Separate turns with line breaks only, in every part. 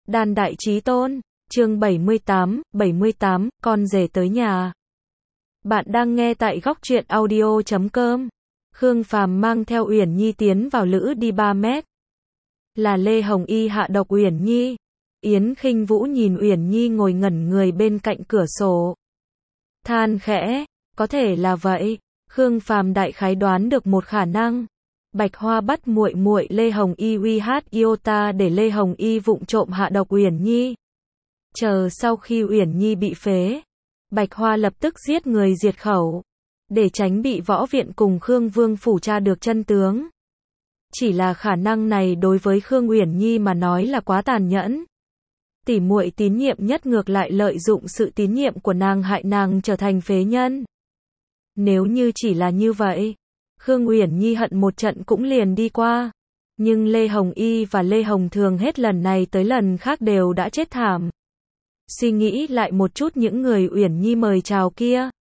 Đan Đại Chí Tôn, chương 78, con rể tới nhà. Bạn đang nghe tại Góc Truyện Audio.com. Khương Phàm mang theo Uyển Nhi tiến vào lữ đi 3 mét. Là Lê Hồng Y hạ độc Uyển Nhi. Yến Khinh Vũ nhìn Uyển Nhi ngồi ngẩn người bên cạnh cửa sổ. Than khẽ, có thể là vậy. Khương Phàm đại khái đoán được một khả năng. Bạch Hoa bắt muội muội Lê Hồng Y uy hát iota để Lê Hồng Y vụng trộm hạ độc Uyển Nhi. Chờ sau khi Uyển Nhi bị phế, Bạch Hoa lập tức giết người diệt khẩu, để tránh bị võ viện cùng Khương Vương phủ tra được chân tướng. Chỉ là khả năng này đối với Khương Uyển Nhi mà nói là quá tàn nhẫn. Tỉ muội tín nhiệm nhất ngược lại lợi dụng sự tín nhiệm của nàng hại nàng trở thành phế nhân. Nếu như chỉ là như vậy, Khương Uyển Nhi hận một trận cũng liền đi qua. Nhưng Lê Hồng Y và Lê Hồng Thường hết lần này tới lần khác đều đã chết thảm. Suy nghĩ lại một chút những người Uyển Nhi mời chào kia.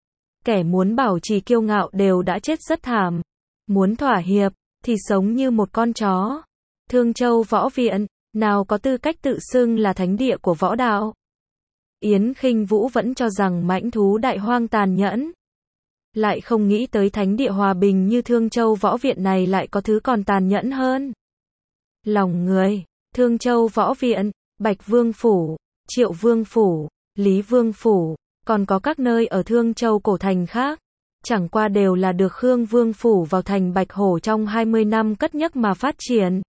Kẻ muốn bảo trì kiêu ngạo đều đã chết rất thảm. Muốn thỏa hiệp, thì sống như một con chó. Thương Châu Võ Viện, nào có tư cách tự xưng là thánh địa của võ đạo. Yến Khinh Vũ vẫn cho rằng mãnh thú đại hoang tàn nhẫn. Lại không nghĩ tới thánh địa hòa bình như Thương Châu Võ Viện này lại có thứ còn tàn nhẫn hơn. Lòng người, Thương Châu Võ Viện, Bạch Vương Phủ, Triệu Vương Phủ, Lý Vương Phủ, còn có các nơi ở Thương Châu cổ thành khác. Chẳng qua đều là được Khương Vương Phủ vào thành Bạch Hổ trong 20 năm cất nhắc mà phát triển.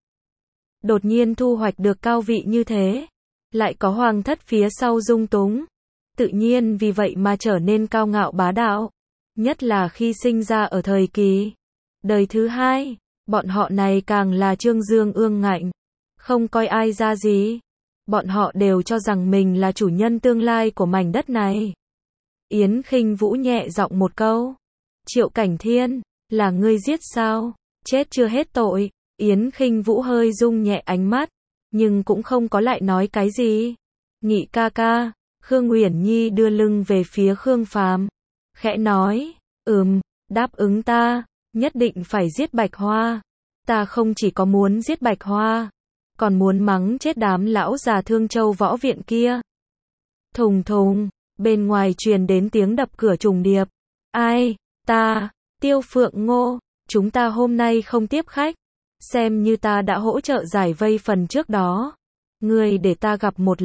Đột nhiên thu hoạch được cao vị như thế. Lại có hoàng thất phía sau dung túng. Tự nhiên vì vậy mà trở nên cao ngạo bá đạo. Nhất là khi sinh ra ở thời kỳ đời thứ hai, bọn họ này càng là trương dương ương ngạnh, không coi ai ra gì. Bọn họ đều cho rằng mình là chủ nhân tương lai của mảnh đất này. Yến Khinh Vũ nhẹ giọng một câu. Triệu Cảnh Thiên, là ngươi giết sao? Chết chưa hết tội. Yến Khinh Vũ hơi rung nhẹ ánh mắt, nhưng cũng không có lại nói cái gì. Nghị ca ca. Khương Uyển Nhi đưa lưng về phía Khương Phàm, khẽ nói, đáp ứng ta, nhất định phải giết Bạch Hoa. Ta không chỉ có muốn giết Bạch Hoa, còn muốn mắng chết đám lão già Thương Châu Võ Viện kia. Thùng thùng, bên ngoài truyền đến tiếng đập cửa trùng điệp. Ai, ta, Tiêu Phượng Ngô, chúng ta hôm nay không tiếp khách. Xem như ta đã hỗ trợ giải vây phần trước đó. Ngươi để ta gặp một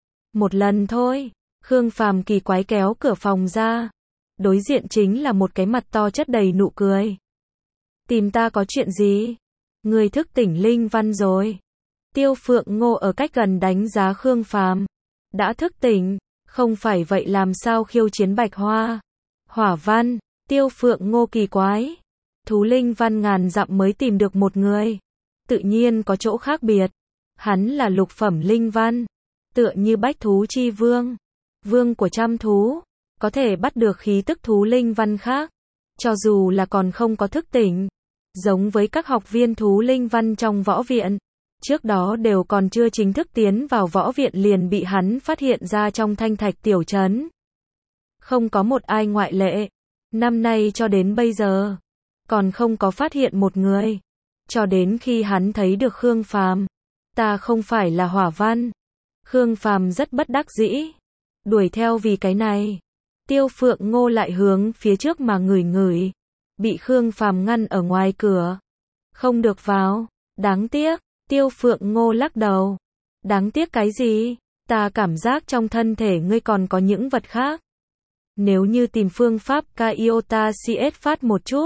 lần thôi. Khương Phàm kỳ quái kéo cửa phòng ra. Đối diện chính là một cái mặt to chất đầy nụ cười. Tìm ta có chuyện gì? Ngươi thức tỉnh linh văn rồi. Tiêu Phượng Ngô ở cách gần đánh giá Khương Phàm. Đã thức tỉnh, không phải vậy làm sao khiêu chiến Bạch Hoa? Hỏa văn, Tiêu Phượng Ngô kỳ quái. Thú linh văn ngàn dặm mới tìm được một người. Tự nhiên có chỗ khác biệt. Hắn là lục phẩm linh văn. Tựa như bách thú chi vương. Vương của trăm thú. Có thể bắt được khí tức thú linh văn khác. Cho dù là còn không có thức tỉnh. Giống với các học viên thú linh văn trong võ viện. Trước đó đều còn chưa chính thức tiến vào võ viện liền bị hắn phát hiện ra trong thanh thạch tiểu trấn. Không có một ai ngoại lệ. Năm nay cho đến bây giờ. Còn không có phát hiện một người. Cho đến khi hắn thấy được Khương Phàm. Ta không phải là hỏa văn. Khương Phàm rất bất đắc dĩ. Đuổi theo vì cái này. Tiêu Phượng Ngô lại hướng phía trước mà ngửi. Bị Khương Phàm ngăn ở ngoài cửa. Không được vào. Đáng tiếc. Tiêu Phượng Ngô lắc đầu. Đáng tiếc cái gì? Ta cảm giác trong thân thể ngươi còn có những vật khác. Nếu như tìm phương pháp iota CS phát một chút.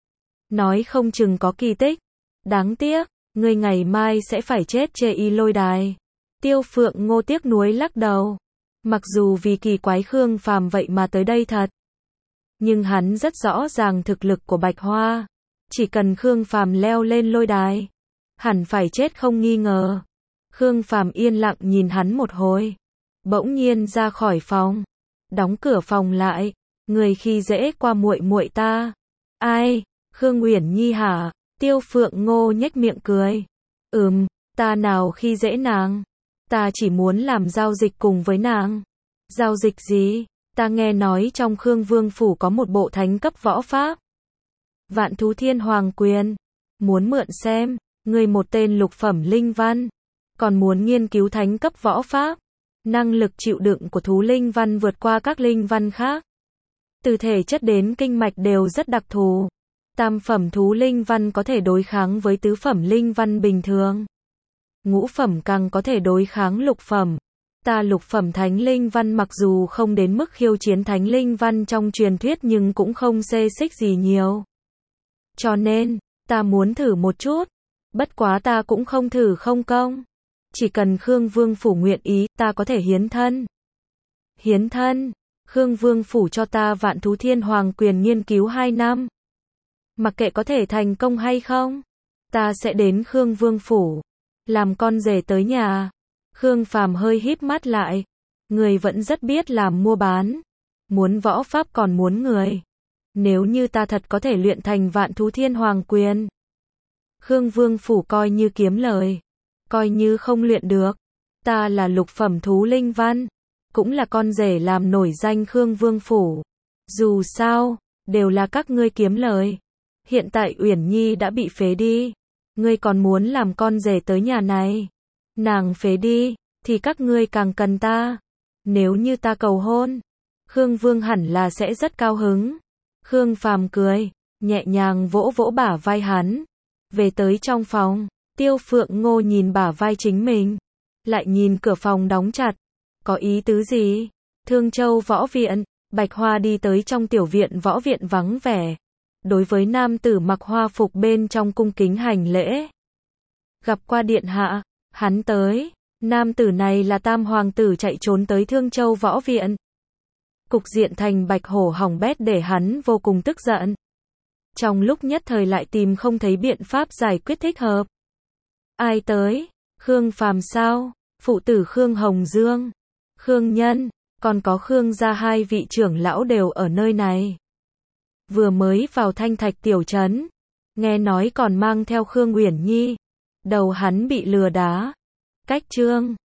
Nói không chừng có kỳ tích. Đáng tiếc. Ngươi ngày mai sẽ phải chết chê y lôi đài. Tiêu Phượng Ngô tiếc nuối lắc đầu. Mặc dù vì kỳ quái Khương Phàm vậy mà tới đây thật. Nhưng hắn rất rõ ràng thực lực của Bạch Hoa. Chỉ cần Khương Phàm leo lên lôi đài. Hẳn phải chết không nghi ngờ. Khương Phàm yên lặng nhìn hắn một hồi. Bỗng nhiên ra khỏi phòng. Đóng cửa phòng lại. Người khi dễ qua muội muội ta. Ai? Khương Uyển Nhi hả? Tiêu Phượng Ngô nhếch miệng cười. Ta nào khi dễ nàng. Ta chỉ muốn làm giao dịch cùng với nàng. Giao dịch gì? Ta nghe nói trong Khương Vương Phủ có một bộ thánh cấp võ pháp. Vạn Thú Thiên Hoàng Quyền. Muốn mượn xem. Ngươi một tên lục phẩm linh văn. còn muốn nghiên cứu thánh cấp võ pháp. Năng lực chịu đựng của thú linh văn vượt qua các linh văn khác. Từ thể chất đến kinh mạch đều rất đặc thù. Tam phẩm thú linh văn có thể đối kháng với tứ phẩm linh văn bình thường. Ngũ phẩm càng có thể đối kháng lục phẩm. Ta lục phẩm thánh linh văn mặc dù không đến mức khiêu chiến thánh linh văn trong truyền thuyết nhưng cũng không xê xích gì nhiều. Cho nên, ta muốn thử một chút. Bất quá ta cũng không thử không công. Chỉ cần Khương Vương Phủ nguyện ý, ta có thể hiến thân. Hiến thân, Khương Vương Phủ cho ta Vạn Thú Thiên Hoàng quyền nghiên cứu 2 năm. Mặc kệ có thể thành công hay không, ta sẽ đến Khương Vương Phủ, làm con rể tới nhà. Khương Phàm hơi híp mắt lại. Người vẫn rất biết làm mua bán. Muốn võ pháp còn muốn người. Nếu như ta thật có thể luyện thành Vạn Thú Thiên Hoàng quyền. Khương Vương Phủ coi như kiếm lời. Coi như không luyện được. Ta là lục phẩm thú linh văn. Cũng là con rể làm nổi danh Khương Vương Phủ. Dù sao, đều là các ngươi kiếm lời. Hiện tại Uyển Nhi đã bị phế đi. Ngươi còn muốn làm con rể tới nhà này. Nàng phế đi, thì các ngươi càng cần ta. Nếu như ta cầu hôn, Khương Vương hẳn là sẽ rất cao hứng. Khương Phàm cười, nhẹ nhàng vỗ vỗ bả vai hắn. Về tới trong phòng, Tiêu Phượng Ngô nhìn bả vai chính mình. Lại nhìn cửa phòng đóng chặt. Có ý tứ gì? Thương Châu Võ Viện, Bạch Hoa đi tới trong tiểu viện võ viện vắng vẻ. Đối với nam tử mặc hoa phục bên trong cung kính hành lễ. Gặp qua điện hạ, hắn tới. Nam tử này là tam hoàng tử chạy trốn tới Thương Châu Võ Viện. Cục diện thành Bạch Hổ hỏng bét để hắn vô cùng tức giận. Trong lúc nhất thời lại tìm không thấy biện pháp giải quyết thích hợp. Ai tới? Khương Phàm sao? Phụ tử Khương Hồng Dương, Khương Nhân, còn có Khương gia 2 vị trưởng lão đều ở nơi này. Vừa mới vào Thanh Thạch tiểu trấn, nghe nói còn mang theo Khương Uyển Nhi. Đầu hắn bị lừa đá. Cách chương